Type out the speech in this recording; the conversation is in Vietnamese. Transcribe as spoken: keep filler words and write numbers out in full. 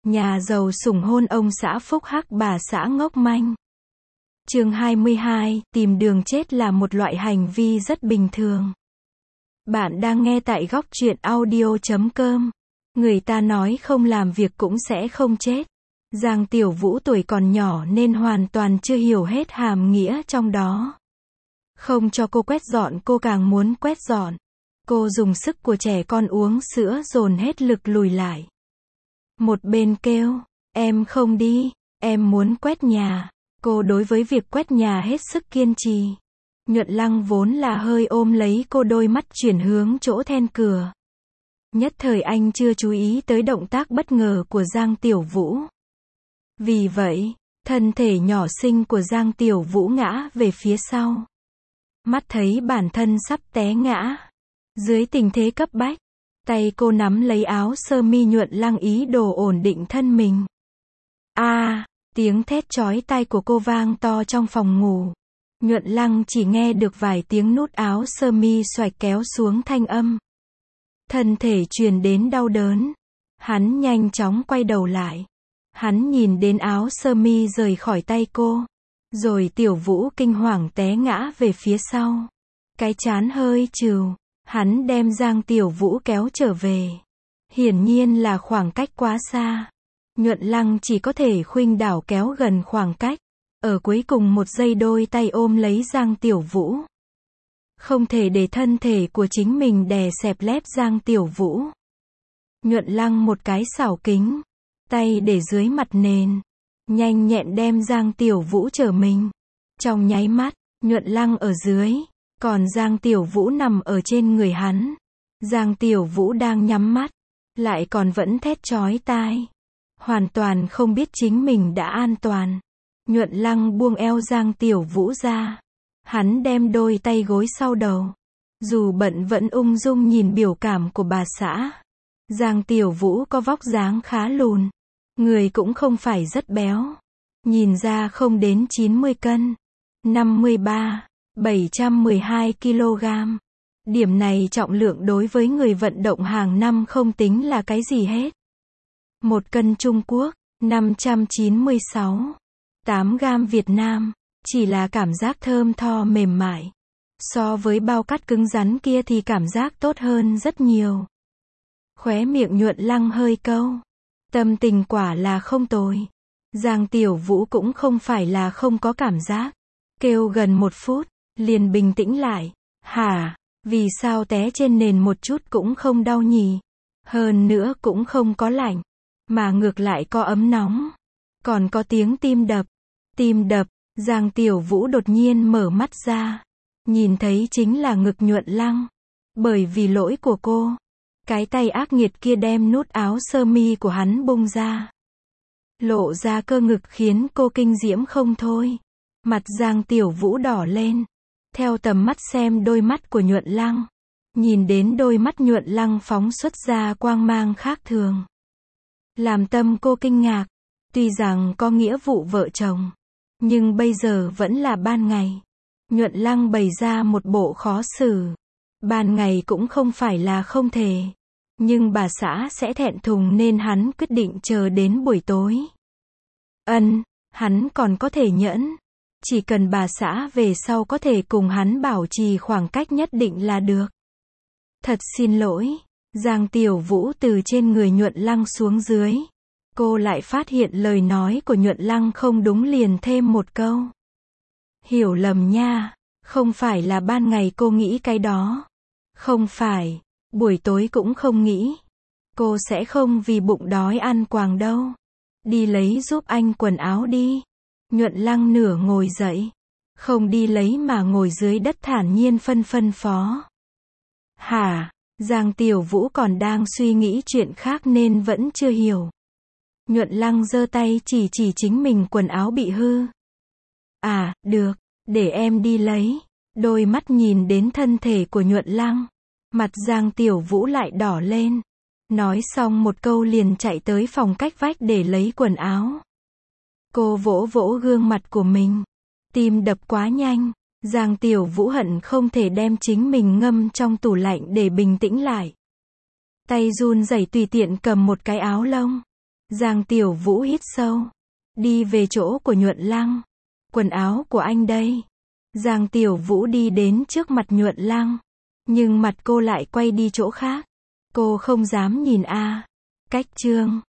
Nhà giàu sủng hôn ông xã phúc hắc bà xã ngốc manh. Chương hai mươi hai, tìm đường chết là một loại hành vi rất bình thường. Bạn đang nghe tại góc truyện audio chấm com. Người ta nói không làm việc cũng sẽ không chết. Giang Tiểu Vũ tuổi còn nhỏ nên hoàn toàn chưa hiểu hết hàm nghĩa trong đó. Không cho cô quét dọn cô càng muốn quét dọn. Cô dùng sức của trẻ con uống sữa dồn hết lực lùi lại. Một bên kêu, em không đi, em muốn quét nhà. Cô đối với việc quét nhà hết sức kiên trì. Nhuận Lăng vốn là hơi ôm lấy cô, đôi mắt chuyển hướng chỗ then cửa. Nhất thời anh chưa chú ý tới động tác bất ngờ của Giang Tiểu Vũ. Vì vậy, thân thể nhỏ xinh của Giang Tiểu Vũ ngã về phía sau. Mắt thấy bản thân sắp té ngã. Dưới tình thế cấp bách, tay cô nắm lấy áo sơ mi Nhuận Lăng ý đồ ổn định thân mình. A, à, tiếng thét chói tai của cô vang to trong phòng ngủ. Nhuận Lăng chỉ nghe được vài tiếng nút áo sơ mi xoạch kéo xuống thanh âm. Thân thể truyền đến đau đớn. Hắn nhanh chóng quay đầu lại. Hắn nhìn đến áo sơ mi rời khỏi tay cô. Rồi Tiểu Vũ kinh hoàng té ngã về phía sau. Cái trán hơi trừ. Hắn đem Giang Tiểu Vũ kéo trở về. Hiển nhiên là khoảng cách quá xa. Nhuận Lăng chỉ có thể khuynh đảo kéo gần khoảng cách. Ở cuối cùng một giây đôi tay ôm lấy Giang Tiểu Vũ. Không thể để thân thể của chính mình đè xẹp lép Giang Tiểu Vũ. Nhuận Lăng một cái xảo kính. Tay để dưới mặt nền. Nhanh nhẹn đem Giang Tiểu Vũ trở mình. Trong nháy mắt, Nhuận Lăng ở dưới. Còn Giang Tiểu Vũ nằm ở trên người hắn. Giang Tiểu Vũ đang nhắm mắt. Lại còn vẫn thét chói tai. Hoàn toàn không biết chính mình đã an toàn. Nhuận Lăng buông eo Giang Tiểu Vũ ra. Hắn đem đôi tay gối sau đầu. Dù bận vẫn ung dung nhìn biểu cảm của bà xã. Giang Tiểu Vũ có vóc dáng khá lùn. Người cũng không phải rất béo. Nhìn ra không đến chín mươi cân. năm mươi ba, bảy trăm mười hai ki lô gam. Điểm này trọng lượng đối với người vận động hàng năm không tính là cái gì hết. Một cân Trung Quốc, năm trăm chín mươi sáu, tám gam Việt Nam, chỉ là cảm giác thơm tho mềm mại. So với bao cát cứng rắn kia thì cảm giác tốt hơn rất nhiều. Khóe miệng Nhuận Lăng hơi câu. Tâm tình quả là không tồi. Giang Tiểu Vũ cũng không phải là không có cảm giác. Kêu gần một phút, liền bình tĩnh lại. Hả, vì sao té trên nền một chút cũng không đau nhỉ? Hơn nữa cũng không có lạnh. Mà ngược lại có ấm nóng. Còn có tiếng tim đập. Tim đập, Giang Tiểu Vũ đột nhiên mở mắt ra. Nhìn thấy chính là ngực Nhuận Lăng. Bởi vì lỗi của cô. Cái tay ác nghiệt kia đem nút áo sơ mi của hắn bung ra. Lộ ra cơ ngực khiến cô kinh diễm không thôi. Mặt Giang Tiểu Vũ đỏ lên. Theo tầm mắt xem đôi mắt của Nhuận Lăng. Nhìn đến đôi mắt Nhuận Lăng phóng xuất ra quang mang khác thường. Làm tâm cô kinh ngạc. Tuy rằng có nghĩa vụ vợ chồng. Nhưng bây giờ vẫn là ban ngày. Nhuận Lăng bày ra một bộ khó xử. Ban ngày cũng không phải là không thể. Nhưng bà xã sẽ thẹn thùng nên hắn quyết định chờ đến buổi tối. Ân, hắn còn có thể nhẫn. Chỉ cần bà xã về sau có thể cùng hắn bảo trì khoảng cách nhất định là được. Thật xin lỗi. Giang Tiểu Vũ từ trên người Nhuận Lăng xuống dưới. Cô lại phát hiện lời nói của Nhuận Lăng không đúng liền thêm một câu. Hiểu lầm nha. Không phải là ban ngày cô nghĩ cái đó. Không phải. Buổi tối cũng không nghĩ. Cô sẽ không vì bụng đói ăn quàng đâu. Đi lấy giúp anh quần áo đi. Nhuận Lăng nửa ngồi dậy. Không đi lấy mà ngồi dưới đất thản nhiên phân phân phó. Hả? Giang Tiểu Vũ còn đang suy nghĩ chuyện khác nên vẫn chưa hiểu. Nhuận Lăng giơ tay chỉ chỉ chính mình quần áo bị hư. À, được, để em đi lấy. Đôi mắt nhìn đến thân thể của Nhuận Lăng. Mặt Giang Tiểu Vũ lại đỏ lên. Nói xong một câu liền chạy tới phòng cách vách để lấy quần áo. Cô vỗ vỗ gương mặt của mình. Tim đập quá nhanh. Giang Tiểu Vũ hận không thể đem chính mình ngâm trong tủ lạnh để bình tĩnh lại. Tay run rẩy tùy tiện cầm một cái áo lông. Giang Tiểu Vũ hít sâu. Đi về chỗ của Nhuận Lăng. Quần áo của anh đây. Giang Tiểu Vũ đi đến trước mặt Nhuận Lăng. Nhưng mặt cô lại quay đi chỗ khác. Cô không dám nhìn a. Cách chương